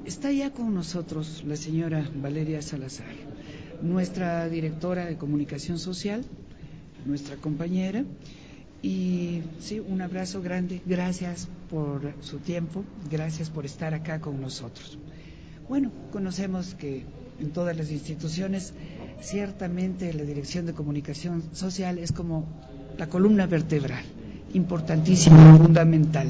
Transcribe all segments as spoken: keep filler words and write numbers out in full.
Está ya con nosotros la señora Valeria Salazar, nuestra directora de comunicación social, nuestra compañera, y sí, un abrazo grande, gracias por su tiempo, gracias por estar acá con nosotros. Bueno, conocemos que en todas las instituciones, ciertamente la Dirección de Comunicación Social es como la columna vertebral, importantísima, fundamental.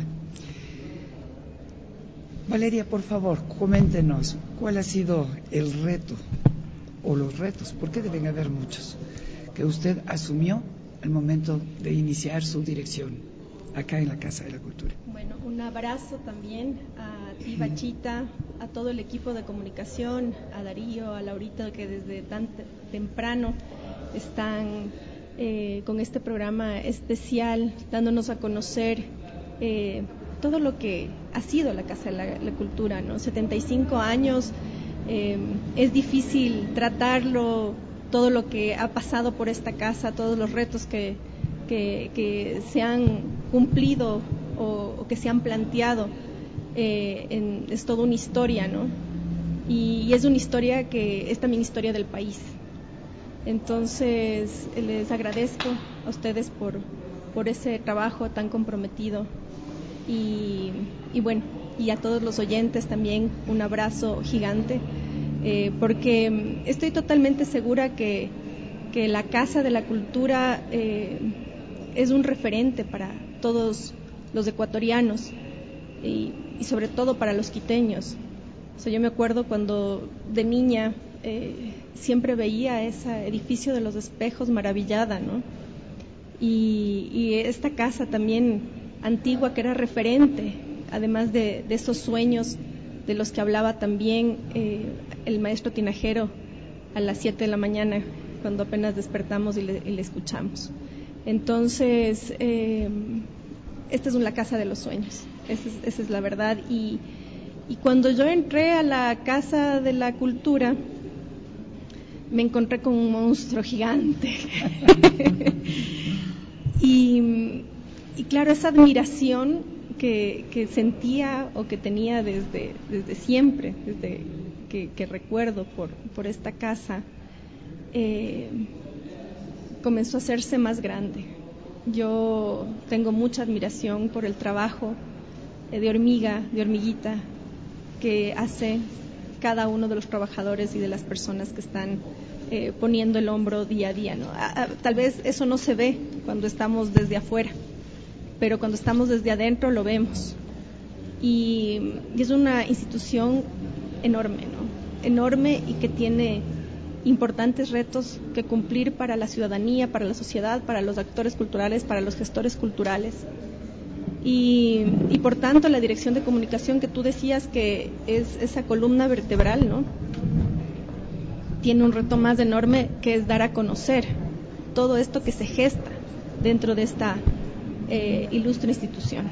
Valeria, por favor, coméntenos cuál ha sido el reto o los retos, porque deben haber muchos, que usted asumió al momento de iniciar su dirección acá en la Casa de la Cultura. Bueno, un abrazo también a ti, Bachita, a todo el equipo de comunicación, a Darío, a Laurita, que desde tan temprano están eh, con este programa especial, dándonos a conocer eh, todo lo que ha sido la Casa de la, la Cultura, ¿no? setenta y cinco años, eh, es difícil tratarlo, todo lo que ha pasado por esta casa, todos los retos que, que, que se han cumplido o, o que se han planteado, eh, en, es toda una historia, ¿no? Y, y es una historia que es también historia del país. Entonces, les agradezco a ustedes por, por ese trabajo tan comprometido. Y, y bueno, y a todos los oyentes también un abrazo gigante, eh, porque estoy totalmente segura que, que la Casa de la Cultura eh, es un referente para todos los ecuatorianos y, y sobre todo para los quiteños. O sea, yo me acuerdo cuando de niña eh, siempre veía ese edificio de los espejos maravillada, ¿no? Y, y esta casa también antigua, que era referente, además de, de esos sueños de los que hablaba también eh, el maestro Tinajero a las siete de la mañana, cuando apenas despertamos y le, y le escuchamos. Entonces, eh, esta es la casa de los sueños, esa es, esa es la verdad. Y, y cuando yo entré a la Casa de la Cultura, me encontré con un monstruo gigante. y... Y claro, esa admiración que, que sentía o que tenía desde, desde siempre, desde que, que recuerdo por, por esta casa, eh, comenzó a hacerse más grande. Yo tengo mucha admiración por el trabajo eh, de hormiga, de hormiguita, que hace cada uno de los trabajadores y de las personas que están eh, poniendo el hombro día a día, ¿no? A, a, tal vez eso no se ve cuando estamos desde afuera, pero cuando estamos desde adentro lo vemos. Y, y es una institución enorme, ¿no? Enorme y que tiene importantes retos que cumplir para la ciudadanía, para la sociedad, para los actores culturales, para los gestores culturales. Y, y por tanto la Dirección de Comunicación, que tú decías que es esa columna vertebral, ¿no? Tiene un reto más enorme, que es dar a conocer todo esto que se gesta dentro de esta Eh, ilustre institución.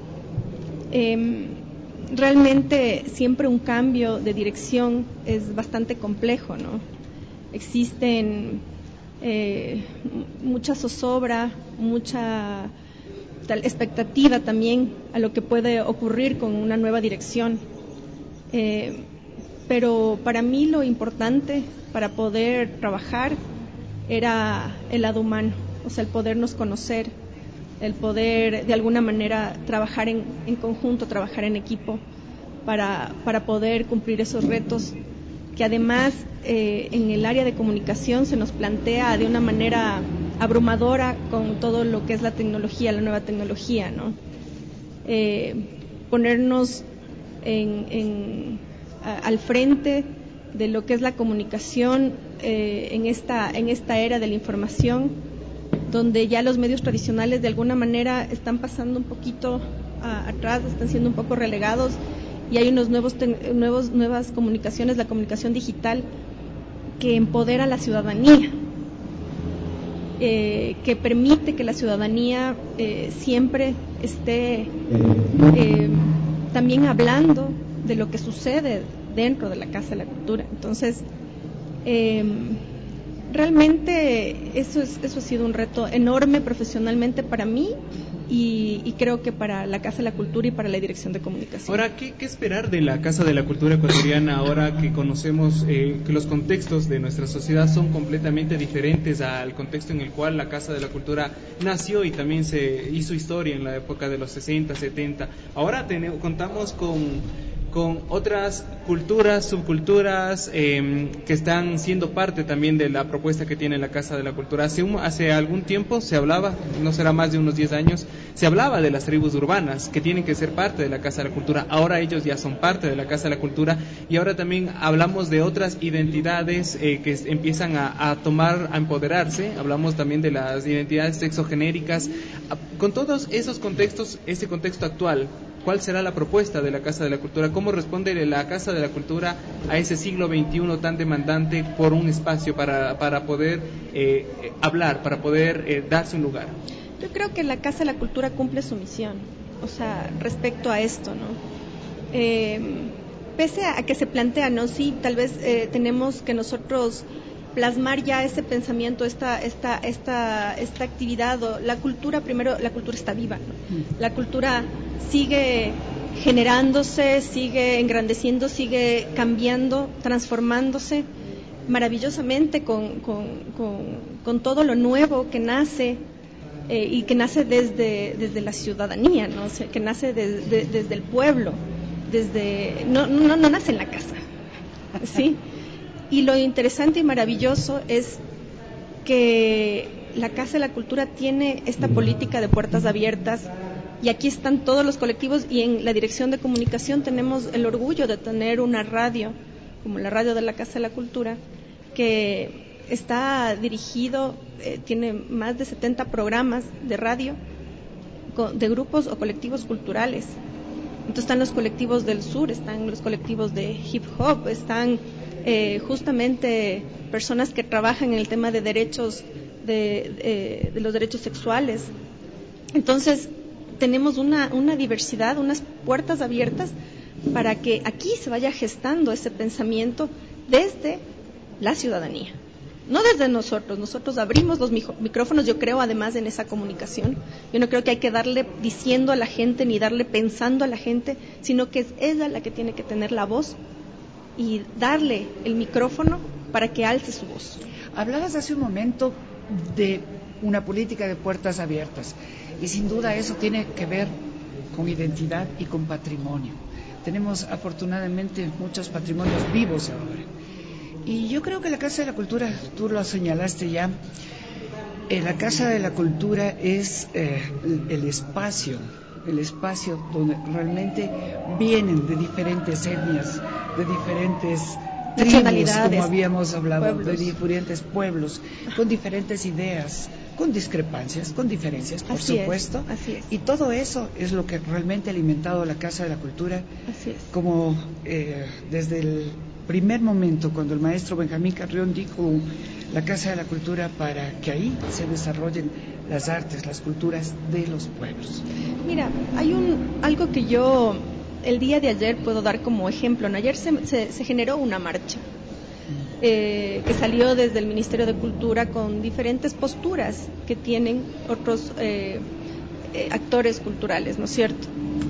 Eh, realmente siempre un cambio de dirección es bastante complejo, ¿no? Existen eh, mucha zozobra, mucha tal expectativa también a lo que puede ocurrir con una nueva dirección. Eh, pero para mí lo importante para poder trabajar era el lado humano, o sea, el podernos conocer, el poder de alguna manera trabajar en, en conjunto, trabajar en equipo para, para poder cumplir esos retos que además eh, en el área de comunicación se nos plantea de una manera abrumadora con todo lo que es la tecnología, la nueva tecnología, ¿no? Eh, ponernos en, en, a, al frente de lo que es la comunicación eh, en esta, en esta era de la información, donde ya los medios tradicionales de alguna manera están pasando un poquito a, atrás, están siendo un poco relegados, y hay unos nuevos, te, nuevos nuevas comunicaciones, la comunicación digital, que empodera a la ciudadanía, eh, que permite que la ciudadanía eh, siempre esté eh, también hablando de lo que sucede dentro de la Casa de la Cultura. Entonces, eh, realmente eso es, eso ha sido un reto enorme profesionalmente para mí Y, y creo que para la Casa de la Cultura y para la Dirección de Comunicación. Ahora, ¿qué, qué esperar de la Casa de la Cultura ecuatoriana ahora que conocemos eh, que los contextos de nuestra sociedad son completamente diferentes al contexto en el cual la Casa de la Cultura nació y también se hizo historia en la época de los sesenta, setenta? Ahora tenemos, contamos con... con otras culturas, subculturas eh, que están siendo parte también de la propuesta que tiene la Casa de la Cultura. Hace, un, hace algún tiempo se hablaba, no será más de unos diez años, se hablaba de las tribus urbanas que tienen que ser parte de la Casa de la Cultura. Ahora ellos ya son parte de la Casa de la Cultura y ahora también hablamos de otras identidades eh, que empiezan a, a tomar, a empoderarse. Hablamos también de las identidades sexogenéricas. Con todos esos contextos, ese contexto actual, ¿cuál será la propuesta de la Casa de la Cultura? ¿Cómo responde la Casa de la Cultura a ese siglo veintiuno tan demandante por un espacio para, para poder eh, hablar, para poder eh, darse un lugar? Yo creo que la Casa de la Cultura cumple su misión, o sea, respecto a esto, ¿no? Eh, pese a que se plantea, ¿no? Sí, tal vez eh, tenemos que nosotros plasmar ya ese pensamiento, esta esta esta esta actividad, o la cultura, primero, la cultura está viva, ¿no? La cultura sigue generándose, sigue engrandeciendo, sigue cambiando, transformándose maravillosamente con, con, con, con todo lo nuevo que nace eh, y que nace desde, desde la ciudadanía, ¿no? O sea, que nace de, de, desde el pueblo, desde no, no, no nace en la casa, ¿sí? Y lo interesante y maravilloso es que la Casa de la Cultura tiene esta política de puertas abiertas y aquí están todos los colectivos y en la Dirección de Comunicación tenemos el orgullo de tener una radio, como la radio de la Casa de la Cultura, que está dirigido, eh, tiene más de setenta programas de radio de grupos o colectivos culturales. Entonces están los colectivos del sur, están los colectivos de hip hop, están eh, justamente personas que trabajan en el tema de derechos, de, de, de los derechos sexuales. Entonces tenemos una, una diversidad, unas puertas abiertas para que aquí se vaya gestando ese pensamiento desde la ciudadanía. No desde nosotros, nosotros abrimos los micrófonos, yo creo además en esa comunicación, yo no creo que hay que darle diciendo a la gente ni darle pensando a la gente, sino que es ella la que tiene que tener la voz y darle el micrófono para que alce su voz. Hablabas hace un momento de una política de puertas abiertas y sin duda eso tiene que ver con identidad y con patrimonio. Tenemos afortunadamente muchos patrimonios vivos ahora. Y yo creo que la Casa de la Cultura, tú lo señalaste ya, eh, la Casa de la Cultura es eh, el espacio, el espacio donde realmente vienen de diferentes etnias, de diferentes tribus, como habíamos hablado, pueblos. de diferentes pueblos, con diferentes ideas, con discrepancias, con diferencias, por así supuesto. Es, así es. Y todo eso es lo que realmente ha alimentado la Casa de la Cultura, así es. como eh, desde el primer momento, cuando el maestro Benjamín Carrión dijo la Casa de la Cultura para que ahí se desarrollen las artes, las culturas de los pueblos. Mira, hay un algo que yo el día de ayer puedo dar como ejemplo. ¿no? Ayer se, se, se generó una marcha eh, que salió desde el Ministerio de Cultura con diferentes posturas que tienen otros eh, eh, actores culturales, ¿no es cierto?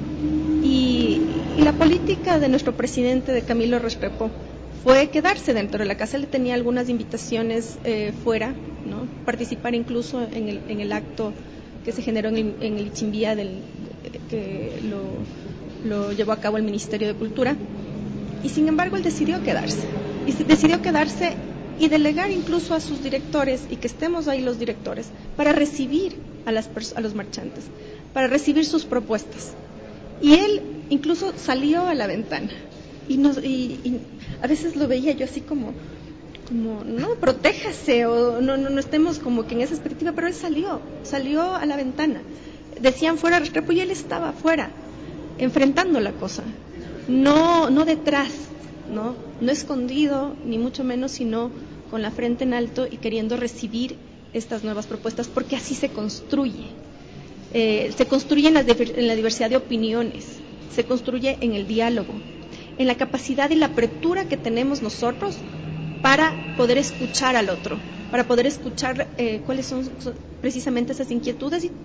Y, y la política de nuestro presidente, de Camilo Restrepo, fue quedarse dentro de la casa. Él tenía algunas invitaciones eh, fuera, ¿no? Participar incluso en el, en el acto que se generó en el, en el Ichimbía, del, que lo, lo llevó a cabo el Ministerio de Cultura, y sin embargo él decidió quedarse, y decidió quedarse y delegar incluso a sus directores, y que estemos ahí los directores, para recibir a, las, a los marchantes, para recibir sus propuestas. Y él incluso salió a la ventana, y, nos, y, y a veces lo veía yo así como, como no, protéjase, o no, no, no estemos como que en esa perspectiva, pero él salió, salió a la ventana. Decían fuera Restrepo y él estaba afuera, enfrentando la cosa, no, no detrás, no, no escondido, ni mucho menos, sino con la frente en alto y queriendo recibir estas nuevas propuestas, porque así se construye. Eh, se construye en la, en la diversidad de opiniones, se construye en el diálogo, en la capacidad y la apertura que tenemos nosotros para poder escuchar al otro, para poder escuchar eh, cuáles son precisamente esas inquietudes y,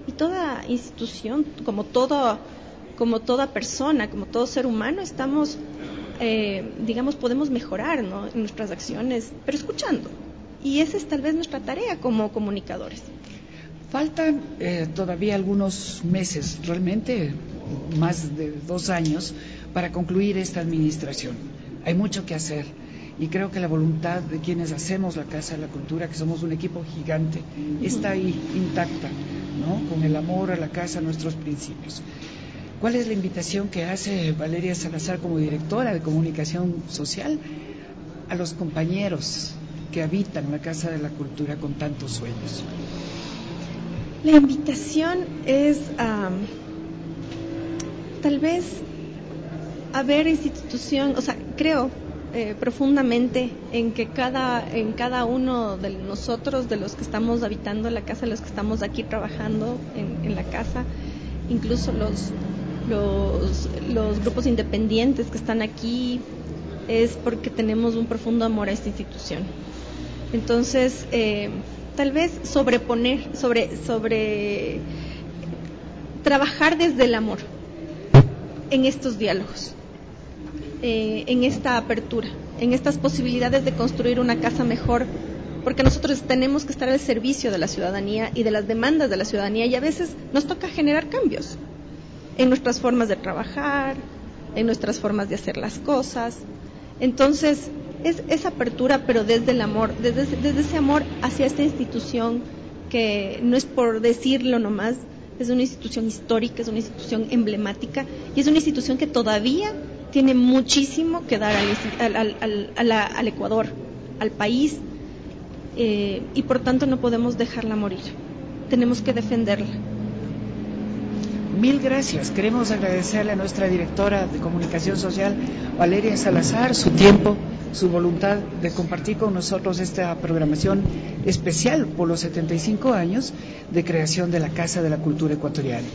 Y toda institución, como todo, como toda persona, como todo ser humano, estamos, eh, digamos, podemos mejorar, ¿no?, en nuestras acciones, pero escuchando. Y esa es tal vez nuestra tarea como comunicadores. Faltan eh, todavía algunos meses, realmente más de dos años, para concluir esta administración. Hay mucho que hacer y creo que la voluntad de quienes hacemos la Casa de la Cultura, que somos un equipo gigante, está ahí intacta, ¿no?, con el amor a la casa, a nuestros principios. ¿Cuál es la invitación que hace Valeria Salazar como directora de comunicación social a los compañeros que habitan la Casa de la Cultura con tantos sueños? La invitación es um, tal vez a ver institución, o sea, creo eh, profundamente en que cada en cada uno de nosotros, de los que estamos habitando la casa, los que estamos aquí trabajando en, en la casa, incluso los los los grupos independientes que están aquí, es porque tenemos un profundo amor a esta institución. Entonces, eh, tal vez sobreponer, sobre, sobre trabajar desde el amor en estos diálogos, eh, en esta apertura, en estas posibilidades de construir una casa mejor, porque nosotros tenemos que estar al servicio de la ciudadanía y de las demandas de la ciudadanía, y a veces nos toca generar cambios en nuestras formas de trabajar, en nuestras formas de hacer las cosas. Entonces, es esa apertura, pero desde el amor, desde, desde ese amor hacia esta institución que no es por decirlo nomás, es una institución histórica, es una institución emblemática y es una institución que todavía tiene muchísimo que dar al, al, al, al, al Ecuador, al país, eh, y por tanto no podemos dejarla morir, tenemos que defenderla. Mil gracias. Queremos agradecerle a nuestra directora de comunicación social, Valeria Salazar, su tiempo, su voluntad de compartir con nosotros esta programación especial por los setenta y cinco años de creación de la Casa de la Cultura Ecuatoriana.